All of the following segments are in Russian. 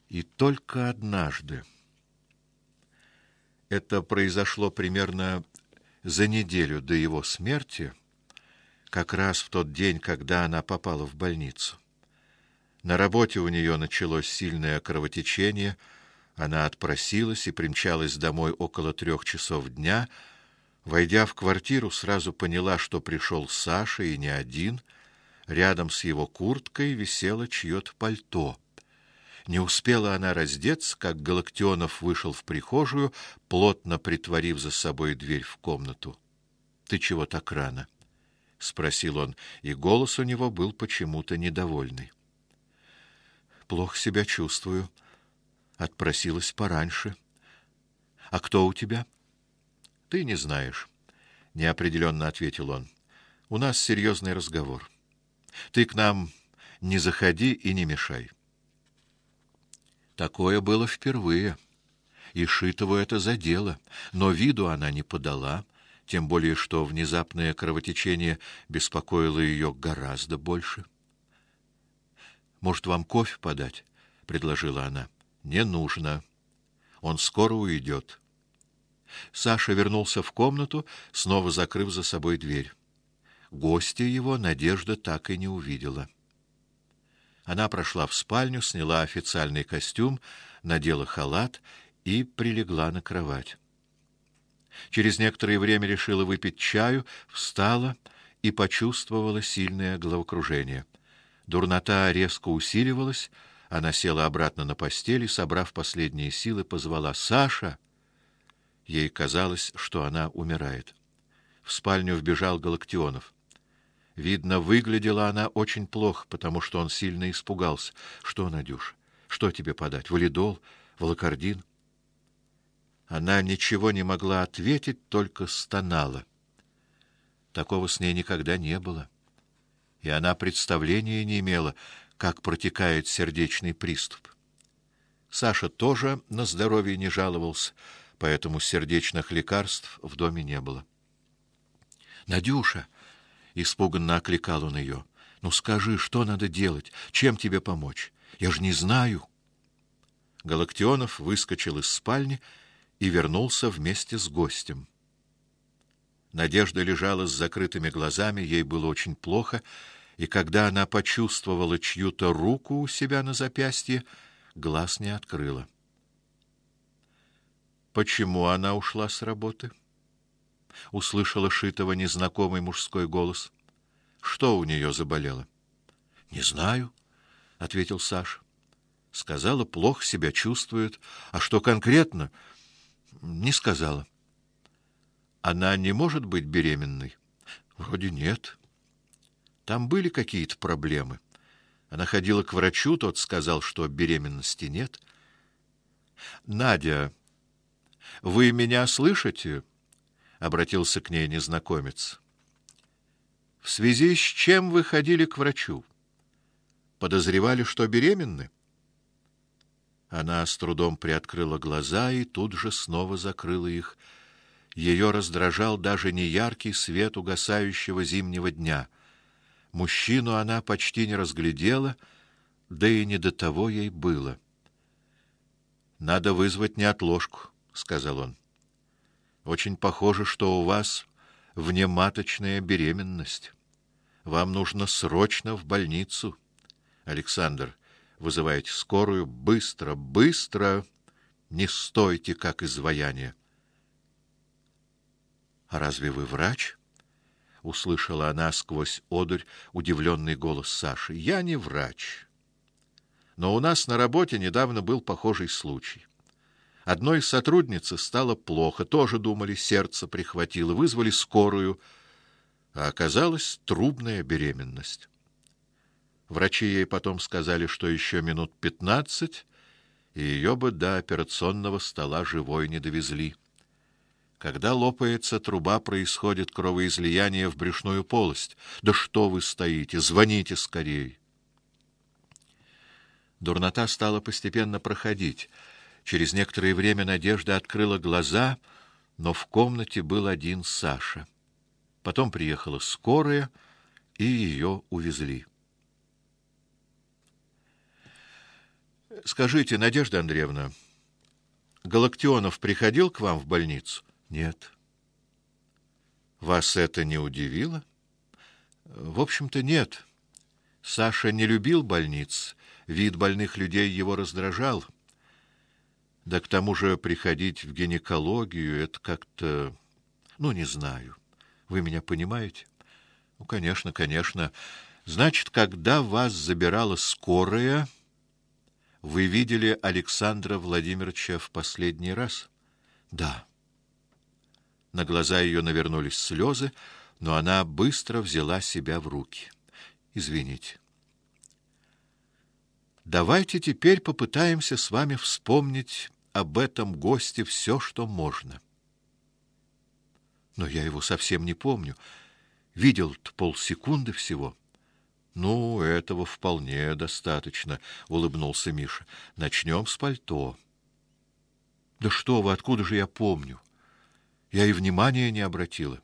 И только однажды, это произошло примерно за неделю до его смерти, как раз в тот день, когда она попала в больницу. На работе у нее началось сильное кровотечение, она отпросилась и примчалась домой около 3 часов дня. Войдя в квартиру, сразу поняла, что пришел Саша, и не один. Рядом с его курткой висело чьё-то пальто. Не успела она раздеться, как Галактионов вышел в прихожую, плотно притворив за собой дверь в комнату. «Ты чего так рано?» — спросил он, и голос у него был почему-то недовольный. «Плохо себя чувствую. Отпросилась пораньше. А кто у тебя?» «Ты не знаешь», — неопределенно ответил он. «У нас серьезный разговор. Ты к нам не заходи и не мешай». Такое было впервые, и Шитову это задело, но виду она не подала, тем более что внезапное кровотечение беспокоило ее гораздо больше. «Может, вам кофе подать?» — предложила она. «Не нужно. Он скоро уйдет». Саша вернулся в комнату, снова закрыв за собой дверь. Гостя его Надежда так и не увидела. Она прошла в спальню, сняла официальный костюм, надела халат и прилегла на кровать. Через некоторое время решила выпить чаю, встала и почувствовала сильное головокружение. Дурнота резко усиливалась, она села обратно на постель и, собрав последние силы, позвала: «Саша!» Ей казалось, что она умирает. В спальню вбежал Галактионов. Видно, выглядела она очень плохо, потому что он сильно испугался. «Что, Надюш? Что тебе подать? Валидол? Волокордин?» Она ничего не могла ответить, только стонала. Такого с ней никогда не было. И она представления не имела, как протекает сердечный приступ. Саша тоже на здоровье не жаловался, поэтому сердечных лекарств в доме не было. «Надюша!» — испуганно окликал он ее. «Ну скажи, что надо делать? Чем тебе помочь? Я же не знаю». Галактионов выскочил из спальни и вернулся вместе с гостем. Надежда лежала с закрытыми глазами, ей было очень плохо, и когда она почувствовала чью-то руку у себя на запястье, глаз не открыла. «Почему она ушла с работы?» — услышала Шитова незнакомый мужской голос. «Что у нее заболело?» «Не знаю», — ответил Саша. «Сказала, плохо себя чувствует. А что конкретно? Не сказала». «Она не может быть беременной?» «Вроде нет». «Там были какие-то проблемы?» Она ходила к врачу, тот сказал, что беременности нет. «Надя, вы меня слышите?» — обратился к ней незнакомец. «В связи с чем вы ходили к врачу? Подозревали, что беременны?» Она с трудом приоткрыла глаза и тут же снова закрыла их. Ее раздражал даже неяркий свет угасающего зимнего дня. Мужчину она почти не разглядела, да и не до того ей было. «Надо вызвать неотложку», — сказал он. «Очень похоже, что у вас внематочная беременность. Вам нужно срочно в больницу. Александр, вызывайте скорую, быстро, быстро, не стойте, как изваяние». «А разве вы врач?» — услышала она сквозь одурь удивленный голос Саши. «Я не врач. Но у нас на работе недавно был похожий случай. Одной сотруднице стало плохо, тоже думали, сердце прихватило, вызвали скорую, а оказалась трубная беременность. Врачи ей потом сказали, что еще минут 15, и ее бы до операционного стола живой не довезли. Когда лопается труба, происходит кровоизлияние в брюшную полость. Да что вы стоите? Звоните скорей. Дурнота стала постепенно проходить. Через некоторое время Надежда открыла глаза, но в комнате был один Саша. Потом приехала скорая, и ее увезли. Скажите, Надежда Андреевна, Галактионов приходил к вам в больницу? Нет. Вас это не удивило? В общем-то, нет. Саша не любил больниц, вид больных людей его раздражал. Да к тому же приходить в гинекологию — это как-то... Ну, не знаю. Вы меня понимаете? Ну, конечно, конечно. Значит, когда вас забирала скорая, вы видели Александра Владимировича в последний раз? Да. На глаза ее навернулись слезы, но она быстро взяла себя в руки. Извините. Давайте теперь попытаемся с вами вспомнить об этом госте все, что можно. Но я его совсем не помню. Видел-то полсекунды всего. Ну, этого вполне достаточно, улыбнулся Миша. Начнем с пальто. Да что вы, откуда же я помню? Я и внимания не обратила.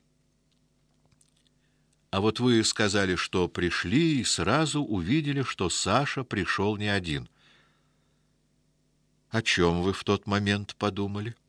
А вот вы сказали, что пришли и сразу увидели, что Саша пришел не один. О чем вы в тот момент подумали?